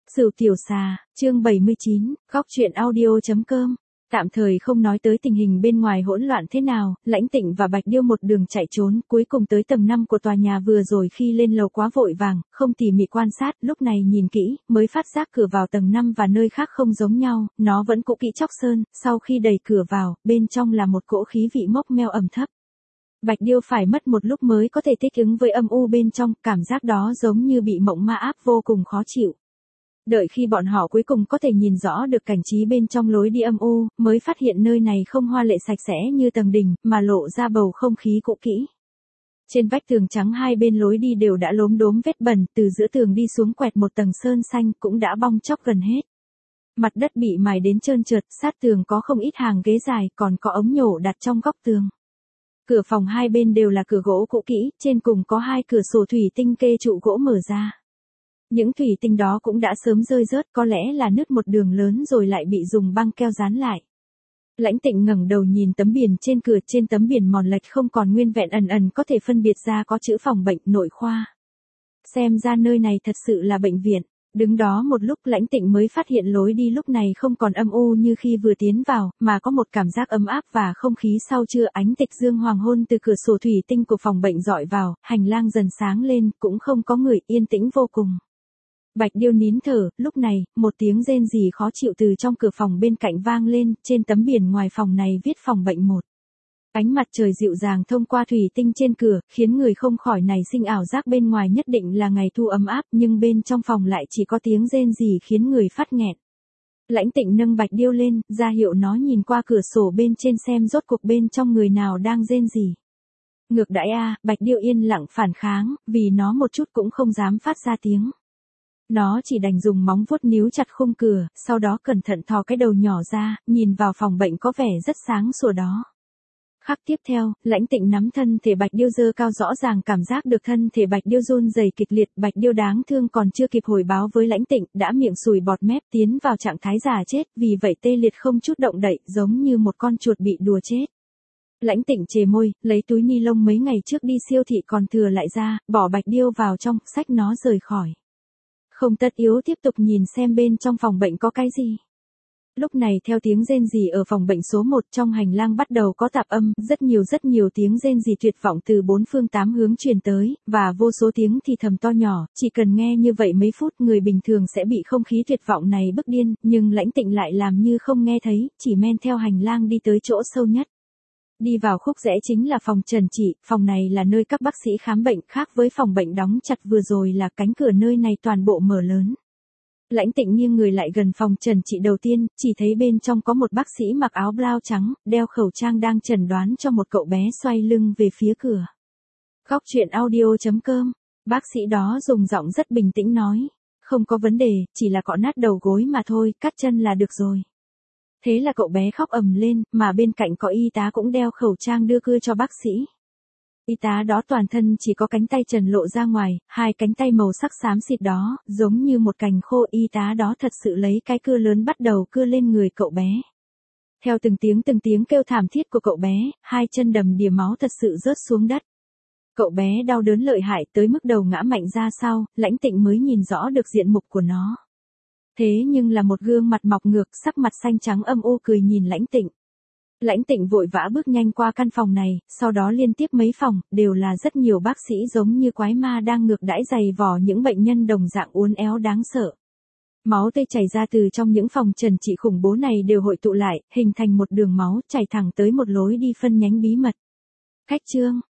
Sửu tiểu xà, chương 79, góc truyện audio.com. Tạm thời không nói tới tình hình bên ngoài hỗn loạn thế nào, Lãnh Tịnh và Bạch Điêu một đường chạy trốn, cuối cùng tới tầng 5 của tòa nhà vừa rồi khi lên lầu quá vội vàng, không tỉ mỉ quan sát, lúc này nhìn kỹ, mới phát giác cửa vào tầng 5 và nơi khác không giống nhau, nó vẫn cũ kỹ chóc sơn, sau khi đẩy cửa vào, bên trong là một cỗ khí vị mốc meo ẩm thấp. Bạch Điêu phải mất một lúc mới có thể thích ứng với âm u bên trong, cảm giác đó giống như bị mộng ma áp vô cùng khó chịu. Đợi khi bọn họ cuối cùng có thể nhìn rõ được cảnh trí bên trong lối đi âm u, mới phát hiện nơi này không hoa lệ sạch sẽ như tầng đỉnh, mà lộ ra bầu không khí cũ kỹ. Trên vách tường trắng hai bên lối đi đều đã lốm đốm vết bẩn, từ giữa tường đi xuống quẹt một tầng sơn xanh cũng đã bong chóc gần hết. Mặt đất bị mài đến trơn trượt, sát tường có không ít hàng ghế dài, còn có ống nhổ đặt trong góc tường. Cửa phòng hai bên đều là cửa gỗ cũ kỹ, trên cùng có hai cửa sổ thủy tinh kê trụ gỗ mở ra. Những thủy tinh đó cũng đã sớm rơi rớt, có lẽ là nứt một đường lớn rồi lại bị dùng băng keo dán lại. Lãnh Tịnh ngẩng đầu nhìn tấm biển trên cửa, trên tấm biển mòn lệch không còn nguyên vẹn, ẩn ẩn có thể phân biệt ra có chữ phòng bệnh nội khoa. Xem ra nơi này thật sự là bệnh viện. Đứng đó một lúc Lãnh Tịnh mới phát hiện lối đi lúc này không còn âm u như khi vừa tiến vào, mà có một cảm giác ấm áp và không khí sau trưa, ánh tịch dương hoàng hôn từ cửa sổ thủy tinh của phòng bệnh dọi vào, hành lang dần sáng lên, cũng không có người, yên tĩnh vô cùng. Bạch Điêu nín thở, lúc này, một tiếng rên rỉ khó chịu từ trong cửa phòng bên cạnh vang lên, trên tấm biển ngoài phòng này viết phòng bệnh 1. Ánh mặt trời dịu dàng thông qua thủy tinh trên cửa, khiến người không khỏi nảy sinh ảo giác bên ngoài nhất định là ngày thu ấm áp, nhưng bên trong phòng lại chỉ có tiếng rên rỉ khiến người phát nghẹn. Lãnh Tịnh nâng Bạch Điêu lên, ra hiệu nó nhìn qua cửa sổ bên trên xem rốt cuộc bên trong người nào đang rên rỉ. Ngược đãi a, Bạch Điêu yên lặng phản kháng, vì nó một chút cũng không dám phát ra tiếng. Nó chỉ đành dùng móng vuốt níu chặt khung cửa, sau đó cẩn thận thò cái đầu nhỏ ra, nhìn vào phòng bệnh có vẻ rất sáng sủa đó. Khắc tiếp theo, Lãnh Tịnh nắm thân thể Bạch Điêu giơ cao, rõ ràng cảm giác được thân thể Bạch Điêu run rẩy kịch liệt. Bạch Điêu đáng thương còn chưa kịp hồi báo với Lãnh Tịnh, đã miệng sùi bọt mép, tiến vào trạng thái già chết, vì vậy tê liệt không chút động đậy, giống như một con chuột bị đùa chết. Lãnh Tịnh chề môi, lấy túi ni lông mấy ngày trước đi siêu thị còn thừa lại ra, bỏ Bạch Điêu vào trong, xách nó rời khỏi. Không tất yếu tiếp tục nhìn xem bên trong phòng bệnh có cái gì. Lúc này theo tiếng rên rỉ ở phòng bệnh số 1, trong hành lang bắt đầu có tạp âm, rất nhiều tiếng rên rỉ tuyệt vọng từ bốn phương tám hướng truyền tới, và vô số tiếng thì thầm to nhỏ, chỉ cần nghe như vậy mấy phút người bình thường sẽ bị không khí tuyệt vọng này bức điên, nhưng Lãnh Tịnh lại làm như không nghe thấy, chỉ men theo hành lang đi tới chỗ sâu nhất. Đi vào khúc rẽ chính là phòng trần trị, phòng này là nơi các bác sĩ khám bệnh, khác với phòng bệnh đóng chặt vừa rồi là cánh cửa nơi này toàn bộ mở lớn. Lãnh Tịnh nghiêng người lại gần phòng trần trị đầu tiên, chỉ thấy bên trong có một bác sĩ mặc áo blau trắng, đeo khẩu trang đang chẩn đoán cho một cậu bé xoay lưng về phía cửa. Góc truyện audio.com, bác sĩ đó dùng giọng rất bình tĩnh nói, không có vấn đề, chỉ là cọ nát đầu gối mà thôi, cắt chân là được rồi. Thế là cậu bé khóc ầm lên, mà bên cạnh có y tá cũng đeo khẩu trang đưa cưa cho bác sĩ. Y tá đó toàn thân chỉ có cánh tay trần lộ ra ngoài, hai cánh tay màu sắc xám xịt đó, giống như một cành khô. Y tá đó thật sự lấy cái cưa lớn bắt đầu cưa lên người cậu bé. Theo từng tiếng kêu thảm thiết của cậu bé, hai chân đầm đìa máu thật sự rớt xuống đất. Cậu bé đau đớn lợi hại tới mức đầu ngã mạnh ra sau, Lãnh Tịnh mới nhìn rõ được diện mục của nó. Thế nhưng là một gương mặt mọc ngược, sắc mặt xanh trắng âm u cười nhìn Lãnh Tịnh. Lãnh Tịnh vội vã bước nhanh qua căn phòng này, sau đó liên tiếp mấy phòng, đều là rất nhiều bác sĩ giống như quái ma đang ngược đãi giày vò những bệnh nhân đồng dạng uốn éo đáng sợ. Máu tươi chảy ra từ trong những phòng trần trị khủng bố này đều hội tụ lại, hình thành một đường máu chảy thẳng tới một lối đi phân nhánh bí mật. Cách chương